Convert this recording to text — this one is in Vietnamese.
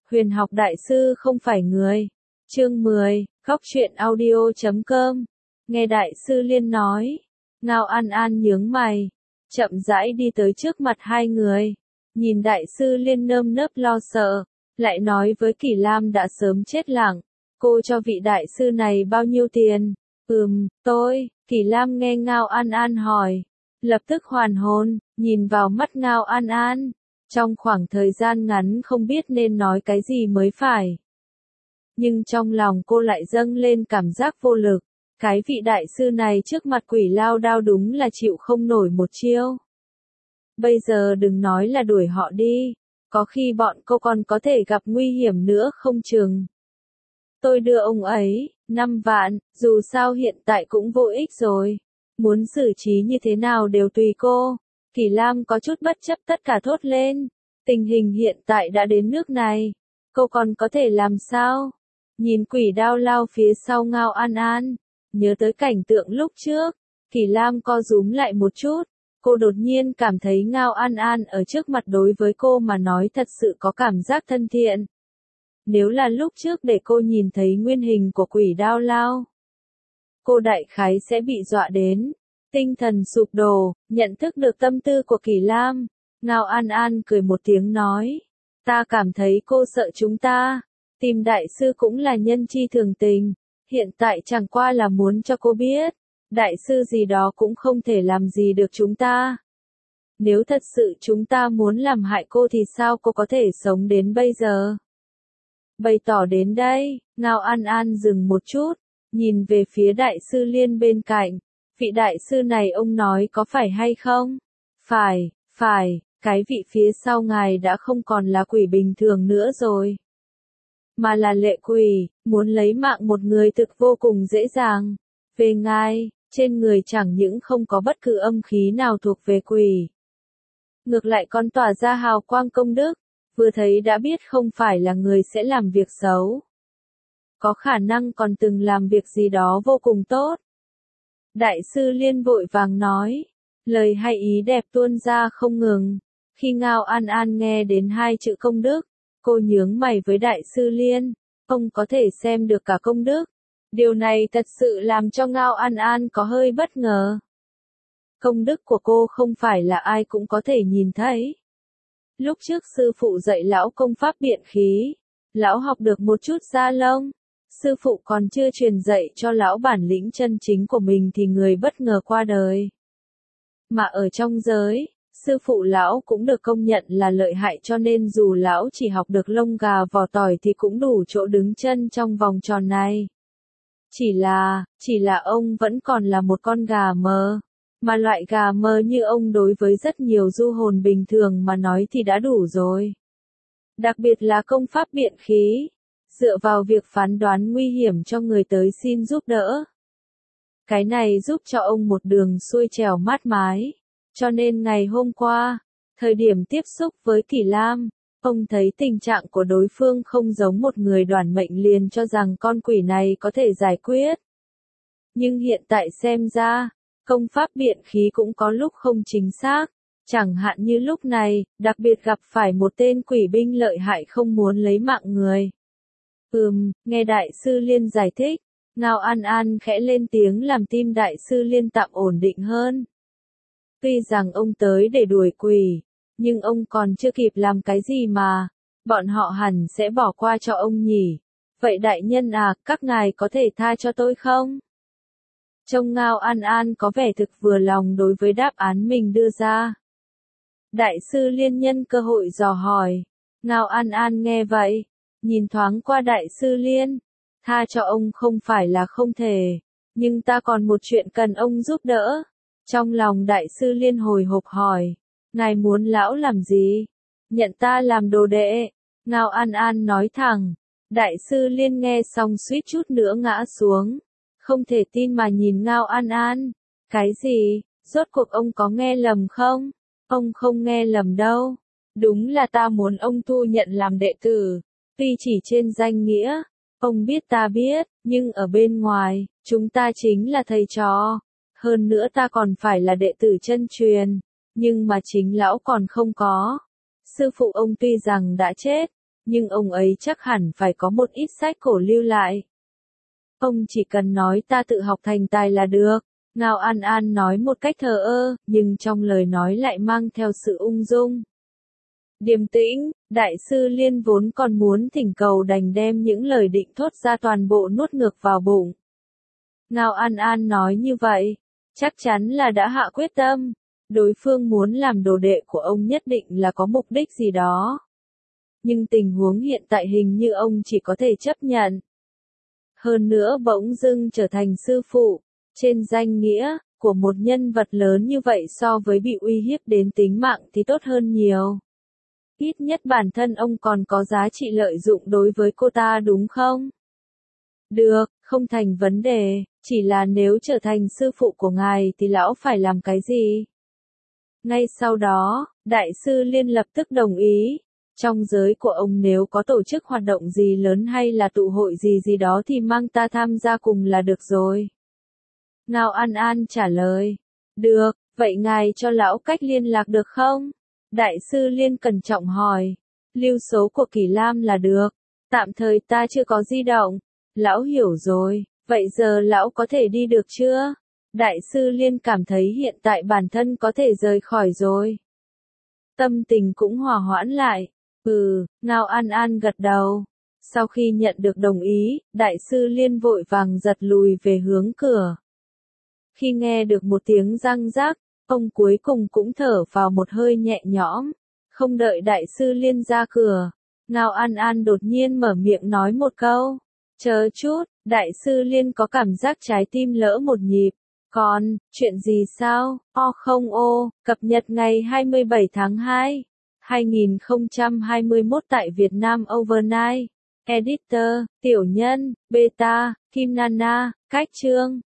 Huyền học đại sư không phải người. Chương 10, Góc truyện audio.com. Nghe đại sư Liên nói. Ngao An An nhướng mày, chậm rãi đi tới trước mặt hai người. Nhìn đại sư Liên nơm nớp lo sợ, lại nói với Kỷ Lam đã sớm chết lặng. Cô cho vị đại sư này bao nhiêu tiền? Tôi. Kỷ Lam nghe Ngao An An hỏi, lập tức hoàn hồn, nhìn vào mắt Ngao An An. Trong khoảng thời gian ngắn không biết nên nói cái gì mới phải. Nhưng trong lòng cô lại dâng lên cảm giác vô lực. Cái vị đại sư này trước mặt Quỷ Lao Đao đúng là chịu không nổi một chiêu. Bây giờ đừng nói là đuổi họ đi, có khi bọn cô còn có thể gặp nguy hiểm nữa không chừng. Tôi đưa ông ấy 5 vạn, dù sao hiện tại cũng vô ích rồi. Muốn xử trí như thế nào đều tùy cô. Kỷ Lam có chút bất chấp tất cả thốt lên. Tình hình hiện tại đã đến nước này, cô còn có thể làm sao? Nhìn Quỷ Đao lao phía sau Ngao An An, nhớ tới cảnh tượng lúc trước, Kỷ Lam co rúm lại một chút. Cô đột nhiên cảm thấy Ngao An An ở trước mặt đối với cô mà nói thật sự có cảm giác thân thiện. Nếu là lúc trước để cô nhìn thấy nguyên hình của Quỷ Đao lao, cô đại khái sẽ bị dọa đến, tinh thần sụp đổ. Nhận thức được tâm tư của Kỷ Lam, Ngao An An cười một tiếng nói, ta cảm thấy cô sợ chúng ta, tìm đại sư cũng là nhân chi thường tình, hiện tại chẳng qua là muốn cho cô biết, đại sư gì đó cũng không thể làm gì được chúng ta. Nếu thật sự chúng ta muốn làm hại cô thì sao cô có thể sống đến bây giờ? Bày tỏ đến đây, Ngao An An dừng một chút, nhìn về phía đại sư Liên bên cạnh, vị đại sư này ông nói có phải hay không? Phải, cái vị phía sau ngài đã không còn là quỷ bình thường nữa rồi, mà là lệ quỷ, muốn lấy mạng một người thực vô cùng dễ dàng. Về ngài, trên người chẳng những không có bất cứ âm khí nào thuộc về quỷ, ngược lại còn tỏa ra hào quang công đức, vừa thấy đã biết không phải là người sẽ làm việc xấu. Có khả năng còn từng làm việc gì đó vô cùng tốt. Đại sư Liên vội vàng nói, lời hay ý đẹp tuôn ra không ngừng. Khi Ngao An An nghe đến hai chữ công đức, cô nhướng mày với đại sư Liên, ông có thể xem được cả công đức. Điều này thật sự làm cho Ngao An An có hơi bất ngờ. Công đức của cô không phải là ai cũng có thể nhìn thấy. Lúc trước sư phụ dạy lão công pháp biện khí, lão học được một chút da lông. Sư phụ còn chưa truyền dạy cho lão bản lĩnh chân chính của mình thì người bất ngờ qua đời. Mà ở trong giới, sư phụ lão cũng được công nhận là lợi hại, cho nên dù lão chỉ học được lông gà vỏ tỏi thì cũng đủ chỗ đứng chân trong vòng tròn này. Chỉ là ông vẫn còn là một con gà mờ. Mà loại gà mờ như ông đối với rất nhiều du hồn bình thường mà nói thì đã đủ rồi. Đặc biệt là công pháp biện khí, dựa vào việc phán đoán nguy hiểm cho người tới xin giúp đỡ. Cái này giúp cho ông một đường xuôi trèo mát mái. Cho nên ngày hôm qua, thời điểm tiếp xúc với Kỷ Lam, ông thấy tình trạng của đối phương không giống một người đoản mệnh liền cho rằng con quỷ này có thể giải quyết. Nhưng hiện tại xem ra, công pháp biện khí cũng có lúc không chính xác. Chẳng hạn như lúc này, đặc biệt gặp phải một tên quỷ binh lợi hại không muốn lấy mạng người. Nghe đại sư Liên giải thích, Ngao An An khẽ lên tiếng làm tim đại sư Liên tạm ổn định hơn. Tuy rằng ông tới để đuổi quỷ, nhưng ông còn chưa kịp làm cái gì mà, bọn họ hẳn sẽ bỏ qua cho ông nhỉ. Vậy đại nhân à, các ngài có thể tha cho tôi không? Trông Ngao An An có vẻ thực vừa lòng đối với đáp án mình đưa ra. Đại sư Liên nhân cơ hội dò hỏi. Ngao An An nghe vậy, nhìn thoáng qua đại sư Liên. Tha cho ông không phải là không thể, nhưng ta còn một chuyện cần ông giúp đỡ. Trong lòng đại sư Liên hồi hộp hỏi, ngài muốn lão làm gì? Nhận ta làm đồ đệ. Ngao An An nói thẳng. Đại sư Liên nghe xong suýt chút nữa ngã xuống. Không thể tin mà nhìn Ngao An An. Cái gì? Rốt cuộc ông có nghe lầm không? Ông không nghe lầm đâu. Đúng là ta muốn ông thu nhận làm đệ tử. Tuy chỉ trên danh nghĩa, ông biết ta biết, nhưng ở bên ngoài, chúng ta chính là thầy trò. Hơn nữa ta còn phải là đệ tử chân truyền. Nhưng mà chính lão còn không có. Sư phụ ông tuy rằng đã chết, nhưng ông ấy chắc hẳn phải có một ít sách cổ lưu lại. Ông chỉ cần nói ta tự học thành tài là được. Ngao An An nói một cách thờ ơ, nhưng trong lời nói lại mang theo sự ung dung. Điềm tĩnh, Đại sư Liên vốn còn muốn thỉnh cầu đành đem những lời định thốt ra toàn bộ nuốt ngược vào bụng. Ngao An An nói như vậy, chắc chắn là đã hạ quyết tâm. Đối phương muốn làm đồ đệ của ông nhất định là có mục đích gì đó. Nhưng tình huống hiện tại hình như ông chỉ có thể chấp nhận. Hơn nữa bỗng dưng trở thành sư phụ, trên danh nghĩa, của một nhân vật lớn như vậy so với bị uy hiếp đến tính mạng thì tốt hơn nhiều. Ít nhất bản thân ông còn có giá trị lợi dụng đối với cô ta đúng không? Được, không thành vấn đề, chỉ là nếu trở thành sư phụ của ngài thì lão phải làm cái gì? Ngay sau đó, Đại sư Liên lập tức đồng ý. Trong giới của ông nếu có tổ chức hoạt động gì lớn hay là tụ hội gì gì đó thì mang ta tham gia cùng là được rồi. Ngao An An trả lời. Được, vậy ngài cho lão cách liên lạc được không? Đại sư Liên cẩn trọng hỏi. Lưu số của Kỳ Lam là được. Tạm thời ta chưa có di động. Lão hiểu rồi, vậy giờ lão có thể đi được chưa? Đại sư Liên cảm thấy hiện tại bản thân có thể rời khỏi rồi. Tâm tình cũng hòa hoãn lại. Ngao An An gật đầu. Sau khi nhận được đồng ý, Đại sư Liên vội vàng giật lùi về hướng cửa. Khi nghe được một tiếng răng rác, ông cuối cùng cũng thở vào một hơi nhẹ nhõm. Không đợi Đại sư Liên ra cửa, Ngao An An đột nhiên mở miệng nói một câu. Chờ chút, Đại sư Liên có cảm giác trái tim lỡ một nhịp. Còn, chuyện gì sao? Cập nhật ngày 27 tháng 2, 2021 tại Việt Nam Overnight. Editor, Tiểu Nhân, Beta, Kim Nana, Cách Chương.